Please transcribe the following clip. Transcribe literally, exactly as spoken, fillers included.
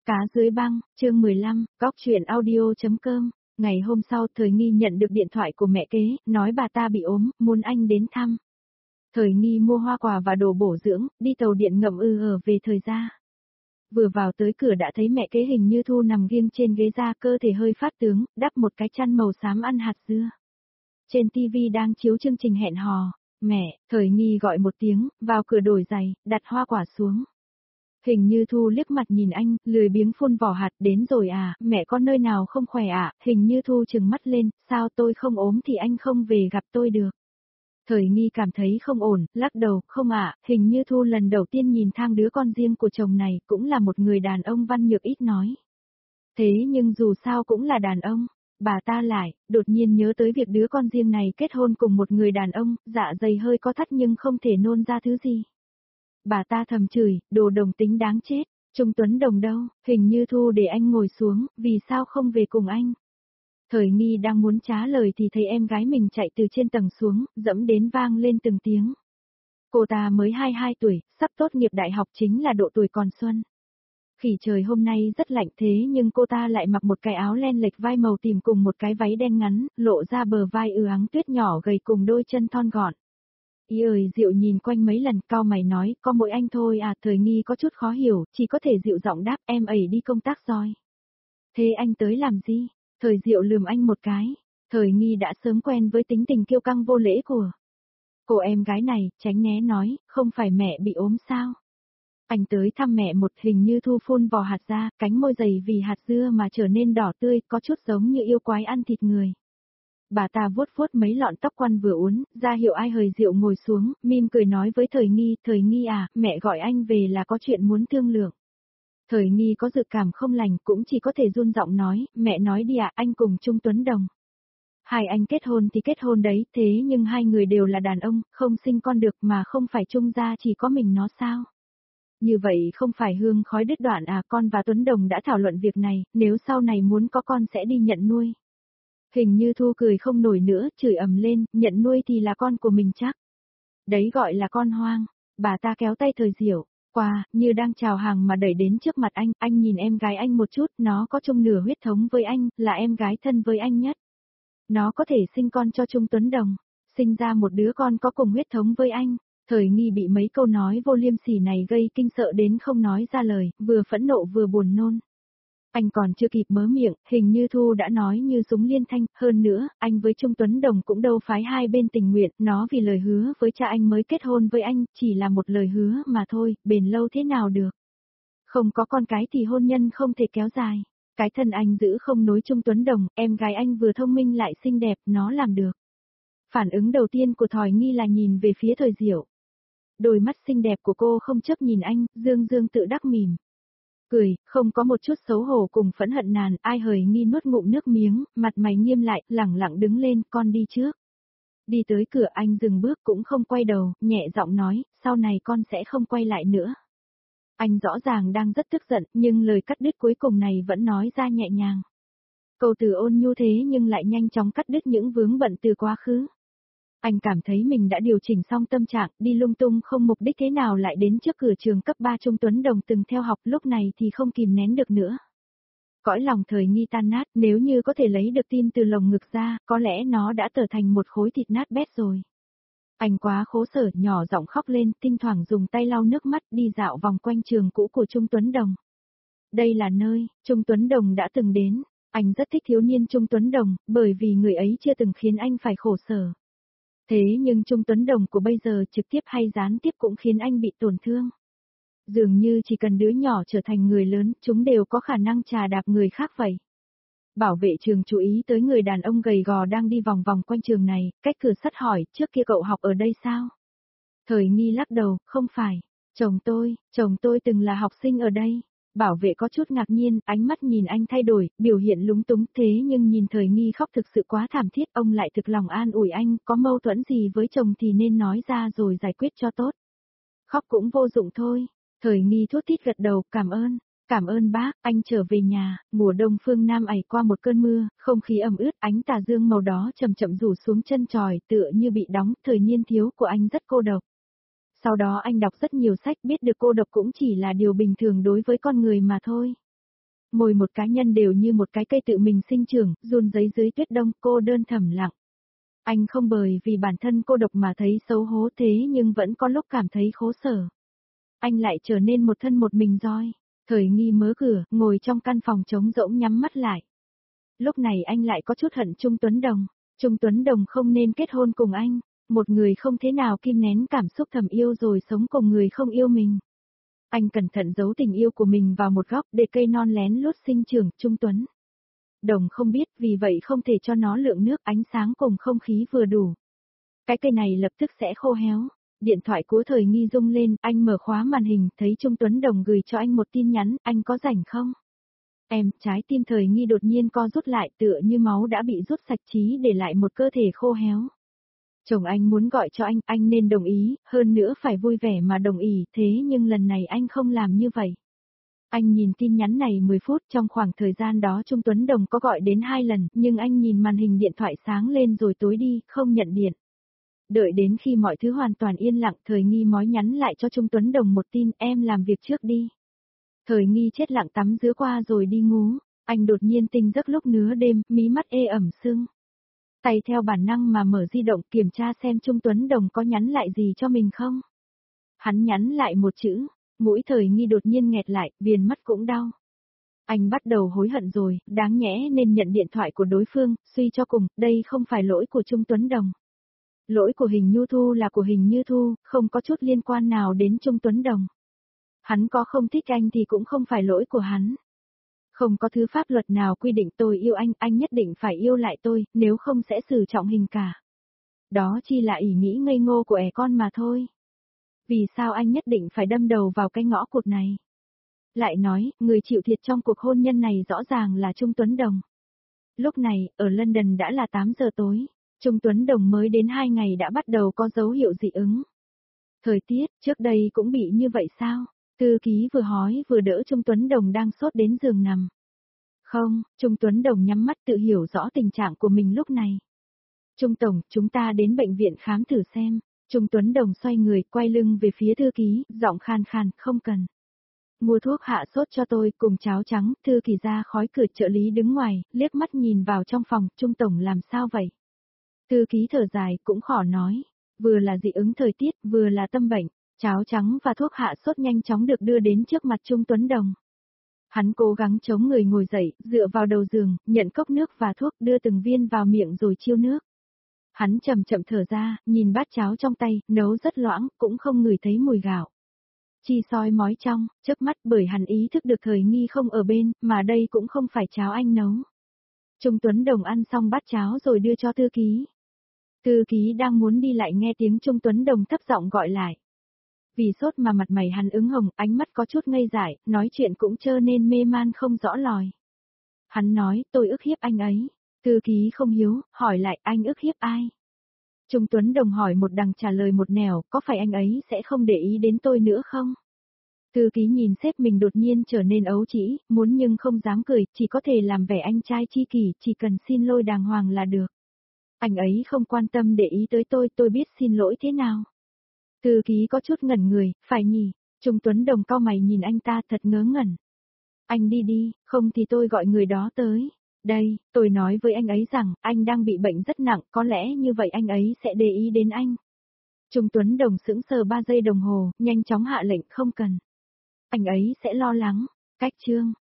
Cá dưới băng, chương mười lăm, góc chuyện audio.com. Ngày hôm sau Thời Nghi nhận được điện thoại của mẹ kế, nói bà ta bị ốm, muốn anh đến thăm. Thời Nghi mua hoa quả và đồ bổ dưỡng, đi tàu điện ngầm ư ở về Thời gia. Vừa vào tới cửa đã thấy mẹ kế Hình Như Thu nằm nghiêng trên ghế da, cơ thể hơi phát tướng, đắp một cái chăn màu xám ăn hạt dưa. Trên tivi đang chiếu chương trình hẹn hò. Mẹ, Thời Nghi gọi một tiếng, vào cửa đổi giày, đặt hoa quả xuống. Hình Như Thu liếc mặt nhìn anh, lười biếng phun vỏ hạt, đến rồi à, mẹ có nơi nào không khỏe à, Hình Như Thu trừng mắt lên, sao tôi không ốm thì anh không về gặp tôi được. Thời Nghi cảm thấy không ổn, lắc đầu, không ạ, Hình Như Thu lần đầu tiên nhìn thang đứa con riêng của chồng này, cũng là một người đàn ông văn nhược ít nói. Thế nhưng dù sao cũng là đàn ông, bà ta lại, đột nhiên nhớ tới việc đứa con riêng này kết hôn cùng một người đàn ông, dạ dày hơi có thắt nhưng không thể nôn ra thứ gì. Bà ta thầm chửi, đồ đồng tính đáng chết, Trung Tuấn Đồng đâu, Hình Như Thu để anh ngồi xuống, vì sao không về cùng anh? Thời Nghi đang muốn trả lời thì thấy em gái mình chạy từ trên tầng xuống, dẫm đến vang lên từng tiếng. Cô ta mới hai mươi hai tuổi, sắp tốt nghiệp đại học, chính là độ tuổi còn xuân. Khỉ trời hôm nay rất lạnh thế nhưng cô ta lại mặc một cái áo len lệch vai màu tím cùng một cái váy đen ngắn, lộ ra bờ vai ư áng tuyết nhỏ gầy cùng đôi chân thon gọn. Ý ơi Diệu nhìn quanh mấy lần, cau mày nói, có mỗi anh thôi à, Thời Nghi có chút khó hiểu, chỉ có thể dịu giọng đáp, em ấy đi công tác rồi. Thế anh tới làm gì? Thời Diệu lườm anh một cái. Thời Nghi đã sớm quen với tính tình kiêu căng vô lễ của cô em gái này, tránh né nói, không phải mẹ bị ốm sao? Anh tới thăm mẹ. Một Hình Như Thu phun vỏ hạt ra, cánh môi dày vì hạt dưa mà trở nên đỏ tươi, có chút giống như yêu quái ăn thịt người. Bà ta vuốt vuốt mấy lọn tóc quăn vừa uốn, ra hiệu ai hời Diệu ngồi xuống, mỉm cười nói với Thời Nghi, Thời Nghi à, mẹ gọi anh về là có chuyện muốn thương lượng. Thời Nghi có dự cảm không lành, cũng chỉ có thể run giọng nói, mẹ nói đi ạ, anh cùng Trung Tuấn Đồng. Hai anh kết hôn thì kết hôn đấy, thế nhưng hai người đều là đàn ông, không sinh con được mà không phải Trung gia chỉ có mình nó sao? Như vậy không phải hương khói đứt đoạn à, con và Tuấn Đồng đã thảo luận việc này, nếu sau này muốn có con sẽ đi nhận nuôi. Hình Như Thu cười không nổi nữa, chửi ầm lên, nhận nuôi thì là con của mình chắc. Đấy gọi là con hoang. Bà ta kéo tay Thời Diệu qua, như đang chào hàng mà đẩy đến trước mặt anh, anh nhìn em gái anh một chút, nó có chung nửa huyết thống với anh, là em gái thân với anh nhất. Nó có thể sinh con cho Trung Tuấn Đồng, sinh ra một đứa con có cùng huyết thống với anh. Thời Nghi bị mấy câu nói vô liêm sỉ này gây kinh sợ đến không nói ra lời, vừa phẫn nộ vừa buồn nôn. Anh còn chưa kịp mớ miệng, Hình Như Thu đã nói như súng liên thanh, hơn nữa, anh với Trung Tuấn Đồng cũng đâu phái hai bên tình nguyện, nó vì lời hứa với cha anh mới kết hôn với anh, chỉ là một lời hứa mà thôi, bền lâu thế nào được. Không có con cái thì hôn nhân không thể kéo dài. Cái thân anh giữ không nối Trung Tuấn Đồng, em gái anh vừa thông minh lại xinh đẹp, nó làm được. Phản ứng đầu tiên của Thời Nghi là nhìn về phía Thời Diệu. Đôi mắt xinh đẹp của cô không chấp nhìn anh, dương dương tự đắc mỉm. Cười, không có một chút xấu hổ cùng phẫn hận nàn, ai hời Nghi nuốt ngụm nước miếng, mặt mày nghiêm lại, lẳng lặng đứng lên, con đi trước. Đi tới cửa anh dừng bước cũng không quay đầu, nhẹ giọng nói, sau này con sẽ không quay lại nữa. Anh rõ ràng đang rất tức giận, nhưng lời cắt đứt cuối cùng này vẫn nói ra nhẹ nhàng. Câu từ ôn nhu thế nhưng lại nhanh chóng cắt đứt những vướng bận từ quá khứ. Anh cảm thấy mình đã điều chỉnh xong tâm trạng, đi lung tung không mục đích thế nào lại đến trước cửa trường cấp ba Trung Tuấn Đồng từng theo học, lúc này thì không kìm nén được nữa. Cõi lòng Thời Nghi tan nát, nếu như có thể lấy được tim từ lồng ngực ra, có lẽ nó đã trở thành một khối thịt nát bét rồi. Anh quá khổ sở, nhỏ giọng khóc lên, thỉnh thoảng dùng tay lau nước mắt, đi dạo vòng quanh trường cũ của Trung Tuấn Đồng. Đây là nơi Trung Tuấn Đồng đã từng đến. Anh rất thích thiếu niên Trung Tuấn Đồng, bởi vì người ấy chưa từng khiến anh phải khổ sở. Thế nhưng Trung Tuấn Đồng của bây giờ trực tiếp hay gián tiếp cũng khiến anh bị tổn thương. Dường như chỉ cần đứa nhỏ trở thành người lớn, chúng đều có khả năng trà đạp người khác vậy. Bảo vệ trường chú ý tới người đàn ông gầy gò đang đi vòng vòng quanh trường này, cách cửa sắt hỏi, trước kia cậu học ở đây sao? Thời Nghi lắc đầu, không phải. Chồng tôi, chồng tôi từng là học sinh ở đây. Bảo vệ có chút ngạc nhiên, ánh mắt nhìn anh thay đổi, biểu hiện lúng túng, thế nhưng nhìn Thời Nghi khóc thực sự quá thảm thiết, ông lại thực lòng an ủi anh, có mâu thuẫn gì với chồng thì nên nói ra rồi giải quyết cho tốt. Khóc cũng vô dụng thôi. Thời Nghi thốt thít gật đầu, cảm ơn, cảm ơn bác. Anh trở về nhà, mùa đông phương Nam ảy qua một cơn mưa, không khí ẩm ướt, ánh tà dương màu đó chậm chậm rủ xuống chân tròi, tựa như bị đóng, thời niên thiếu của anh rất cô độc. Sau đó anh đọc rất nhiều sách, biết được cô độc cũng chỉ là điều bình thường đối với con người mà thôi. Mỗi một cá nhân đều như một cái cây tự mình sinh trưởng, run rẩy dưới tuyết đông, cô đơn thầm lặng. Anh không bởi vì bản thân cô độc mà thấy xấu hổ thế nhưng vẫn có lúc cảm thấy khổ sở. Anh lại trở nên một thân một mình roi. Thời nghi mở cửa, ngồi trong căn phòng trống rỗng nhắm mắt lại. Lúc này anh lại có chút hận Trung Tuấn Đồng. Trung Tuấn Đồng không nên kết hôn cùng anh. Một người không thế nào kim nén cảm xúc thầm yêu rồi sống cùng người không yêu mình. Anh cẩn thận giấu tình yêu của mình vào một góc để cây non lén lút sinh trưởng. Trung Tuấn Đồng không biết, vì vậy không thể cho nó lượng nước, ánh sáng cùng không khí vừa đủ. Cái cây này lập tức sẽ khô héo. Điện thoại của Thời Nghi rung lên, anh mở khóa màn hình, thấy Trung Tuấn Đồng gửi cho anh một tin nhắn, anh có rảnh không? Em, trái tim Thời Nghi đột nhiên co rút lại, tựa như máu đã bị rút sạch trí để lại một cơ thể khô héo. Chồng anh muốn gọi cho anh, anh nên đồng ý, hơn nữa phải vui vẻ mà đồng ý, thế nhưng lần này anh không làm như vậy. Anh nhìn tin nhắn này mười phút, trong khoảng thời gian đó Trung Tuấn Đồng có gọi đến hai lần, nhưng anh nhìn màn hình điện thoại sáng lên rồi tối đi, không nhận điện. Đợi đến khi mọi thứ hoàn toàn yên lặng, Thời Nghi mới nhắn lại cho Trung Tuấn Đồng một tin, em làm việc trước đi. Thời Nghi chết lặng tắm rửa qua rồi đi ngủ, anh đột nhiên tỉnh giấc lúc nửa đêm, mí mắt ê ẩm sưng. Tay theo bản năng mà mở di động kiểm tra xem Trung Tuấn Đồng có nhắn lại gì cho mình không. Hắn nhắn lại một chữ, mũi Thời Nghi đột nhiên nghẹt lại, viền mắt cũng đau. Anh bắt đầu hối hận rồi, đáng nhẽ nên nhận điện thoại của đối phương, suy cho cùng, đây không phải lỗi của Trung Tuấn Đồng. Lỗi của Hình Như Thu là của Hình Như Thu, không có chút liên quan nào đến Trung Tuấn Đồng. Hắn có không thích anh thì cũng không phải lỗi của hắn. Không có thứ pháp luật nào quy định tôi yêu anh, anh nhất định phải yêu lại tôi, nếu không sẽ xử trọng hình cả. Đó chỉ là ý nghĩ ngây ngô của ẻ con mà thôi. Vì sao anh nhất định phải đâm đầu vào cái ngõ cụt này? Lại nói, người chịu thiệt trong cuộc hôn nhân này rõ ràng là Trung Tuấn Đồng. Lúc này, ở London đã là tám giờ tối. Trung Tuấn Đồng mới đến hai ngày đã bắt đầu có dấu hiệu dị ứng. Thời tiết, trước đây cũng bị như vậy sao? Thư ký vừa hói vừa đỡ Trung Tuấn Đồng đang sốt đến giường nằm. Không, Trung Tuấn Đồng nhắm mắt tự hiểu rõ tình trạng của mình lúc này. Trung Tổng, chúng ta đến bệnh viện khám thử xem. Trung Tuấn Đồng xoay người, quay lưng về phía thư ký, giọng khan khan, không cần. Mua thuốc hạ sốt cho tôi, cùng cháo trắng, thư ký ra khói cửa trợ lý đứng ngoài, liếc mắt nhìn vào trong phòng, Trung Tổng làm sao vậy? Thư ký thở dài, cũng khó nói. Vừa là dị ứng thời tiết, vừa là tâm bệnh. Cháo trắng và thuốc hạ sốt nhanh chóng được đưa đến trước mặt Trung Tuấn Đồng. Hắn cố gắng chống người ngồi dậy, dựa vào đầu giường, nhận cốc nước và thuốc, đưa từng viên vào miệng rồi chiêu nước. Hắn chậm chậm thở ra, nhìn bát cháo trong tay, nấu rất loãng, cũng không ngửi thấy mùi gạo. Chi soi mói trong, chớp mắt bởi hắn ý thức được Thời Nghi không ở bên, mà đây cũng không phải cháo anh nấu. Trung Tuấn Đồng ăn xong bát cháo rồi đưa cho thư ký. Thư ký đang muốn đi lại nghe tiếng Trung Tuấn Đồng thấp giọng gọi lại. Vì sốt mà mặt mày hắn ứng hồng, ánh mắt có chút ngây dại, nói chuyện cũng trơ nên mê man không rõ lòi. Hắn nói, tôi ức hiếp anh ấy. Thư ký không hiếu, hỏi lại, anh ức hiếp ai? Trung Tuấn Đồng hỏi một đằng trả lời một nẻo, có phải anh ấy sẽ không để ý đến tôi nữa không? Thư ký nhìn sếp mình đột nhiên trở nên ấu trĩ, muốn nhưng không dám cười, chỉ có thể làm vẻ anh trai chi kỷ, chỉ cần xin lỗi đàng hoàng là được. Anh ấy không quan tâm để ý tới tôi, tôi biết xin lỗi thế nào. Thư ký có chút ngẩn người, phải nhỉ? Trung Tuấn Đồng cau mày nhìn anh ta thật ngớ ngẩn. Anh đi đi, không thì tôi gọi người đó tới. Đây, tôi nói với anh ấy rằng, anh đang bị bệnh rất nặng, có lẽ như vậy anh ấy sẽ để ý đến anh. Trung Tuấn Đồng sững sờ ba giây đồng hồ, nhanh chóng hạ lệnh không cần. Anh ấy sẽ lo lắng. Cách chương.